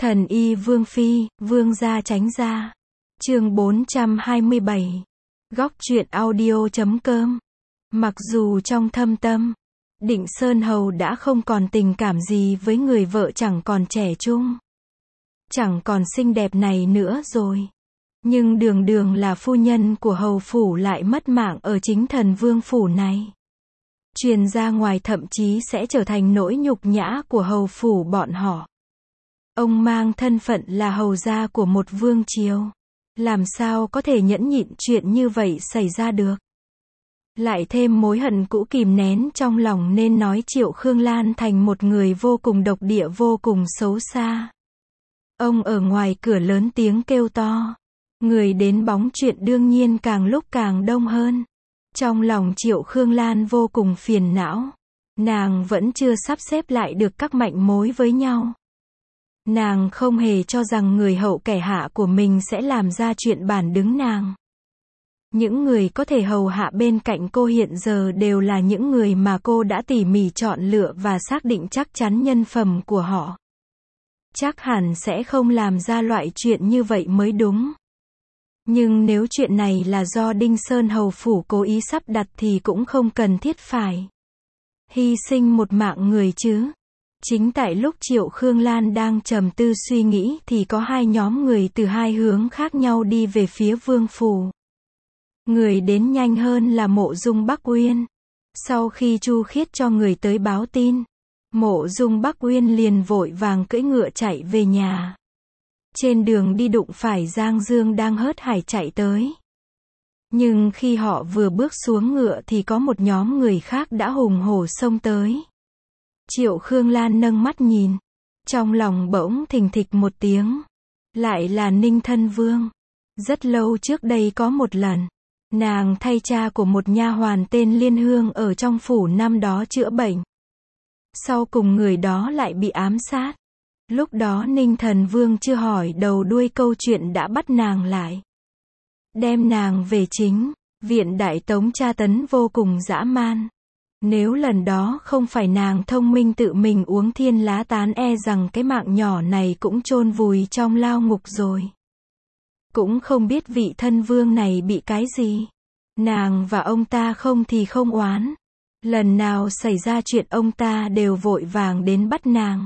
Thần y Vương Phi, Vương gia tránh gia. Chương 427. Góc truyện audio.com. Mặc dù trong thâm tâm, Định Sơn Hầu đã không còn tình cảm gì với người vợ chẳng còn trẻ trung, chẳng còn xinh đẹp này nữa rồi. Nhưng đường đường là phu nhân của hầu phủ lại mất mạng ở chính thần vương phủ này. Truyền ra ngoài thậm chí sẽ trở thành nỗi nhục nhã của hầu phủ bọn họ. Ông mang thân phận là hầu gia của một vương triều, làm sao có thể nhẫn nhịn chuyện như vậy xảy ra được. Lại thêm mối hận cũ kìm nén trong lòng nên nói Triệu Khương Lan thành một người vô cùng độc địa, vô cùng xấu xa. Ông ở ngoài cửa lớn tiếng kêu to. Người đến bóng chuyện đương nhiên càng lúc càng đông hơn. Trong lòng Triệu Khương Lan vô cùng phiền não. Nàng vẫn chưa sắp xếp lại được các manh mối với nhau. Nàng không hề cho rằng người hậu kẻ hạ của mình sẽ làm ra chuyện bản đứng nàng. Những người có thể hầu hạ bên cạnh cô hiện giờ đều là những người mà cô đã tỉ mỉ chọn lựa và xác định chắc chắn nhân phẩm của họ. Chắc hẳn sẽ không làm ra loại chuyện như vậy mới đúng. Nhưng nếu chuyện này là do Đinh Sơn Hầu phủ cố ý sắp đặt thì cũng không cần thiết phải hy sinh một mạng người chứ. Chính tại lúc Triệu Khương Lan đang trầm tư suy nghĩ thì có hai nhóm người từ hai hướng khác nhau đi về phía vương phủ. Người đến nhanh hơn là Mộ Dung Bắc Uyên. Sau khi Chu Khiết cho người tới báo tin, Mộ Dung Bắc Uyên liền vội vàng cưỡi ngựa chạy về nhà. Trên đường đi đụng phải Giang Dương đang hớt hải chạy tới. Nhưng khi họ vừa bước xuống ngựa thì có một nhóm người khác đã hùng hổ xông tới. Triệu Khương Lan nâng mắt nhìn, trong lòng bỗng thình thịch một tiếng. Lại là Ninh Thân Vương. Rất lâu trước đây có một lần, nàng thay cha của một nha hoàn tên Liên Hương ở trong phủ năm đó chữa bệnh. Sau cùng người đó lại bị ám sát. Lúc đó Ninh Thần Vương chưa hỏi đầu đuôi câu chuyện đã bắt nàng lại, đem nàng về chính viện Đại Tống tra tấn vô cùng dã man. Nếu lần đó không phải nàng thông minh tự mình uống thiên lá tán, e rằng cái mạng nhỏ này cũng chôn vùi trong lao ngục rồi. Cũng không biết vị thân vương này bị cái gì. Nàng và ông ta không thì không oán. Lần nào xảy ra chuyện ông ta đều vội vàng đến bắt nàng.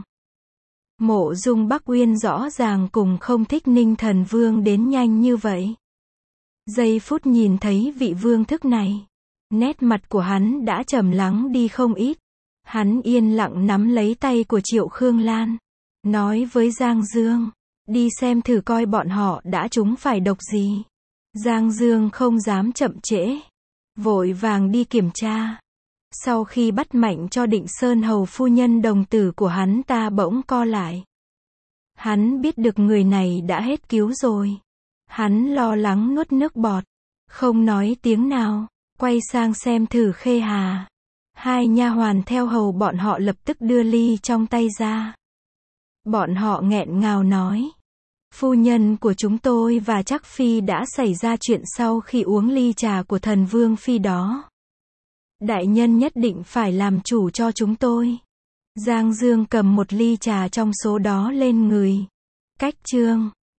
Mộ Dung Bắc Uyên rõ ràng cùng không thích Ninh Thần Vương đến nhanh như vậy. Giây phút nhìn thấy vị vương thức này, nét mặt của hắn đã trầm lắng đi không ít. Hắn yên lặng nắm lấy tay của Triệu Khương Lan, nói với Giang Dương, đi xem thử coi bọn họ đã trúng phải độc gì. Giang Dương không dám chậm trễ, vội vàng đi kiểm tra. Sau khi bắt mạnh cho Định Sơn Hầu phu nhân, đồng tử của hắn ta bỗng co lại. Hắn biết được người này đã hết cứu rồi. Hắn lo lắng nuốt nước bọt, không nói tiếng nào, quay sang xem thử Khê Hà. Hai nha hoàn theo hầu bọn họ lập tức đưa ly trong tay ra. Bọn họ nghẹn ngào nói, phu nhân của chúng tôi và Trác Phi đã xảy ra chuyện sau khi uống ly trà của thần Vương Phi đó. Đại nhân nhất định phải làm chủ cho chúng tôi. Giang Dương cầm một ly trà trong số đó lên người. Cách chương